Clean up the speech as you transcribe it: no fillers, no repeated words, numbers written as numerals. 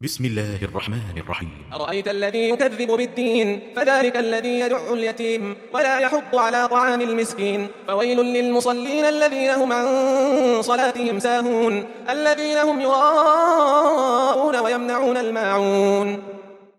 بسم الله الرحمن الرحيم. أرأيت الذي يكذب بالدين فذلك الذي يدع اليتيم ولا يحض على طعام المسكين. فويل للمصلين الذين هم عن صلاتهم ساهون الذين هم يراءون ويمنعون الماعون.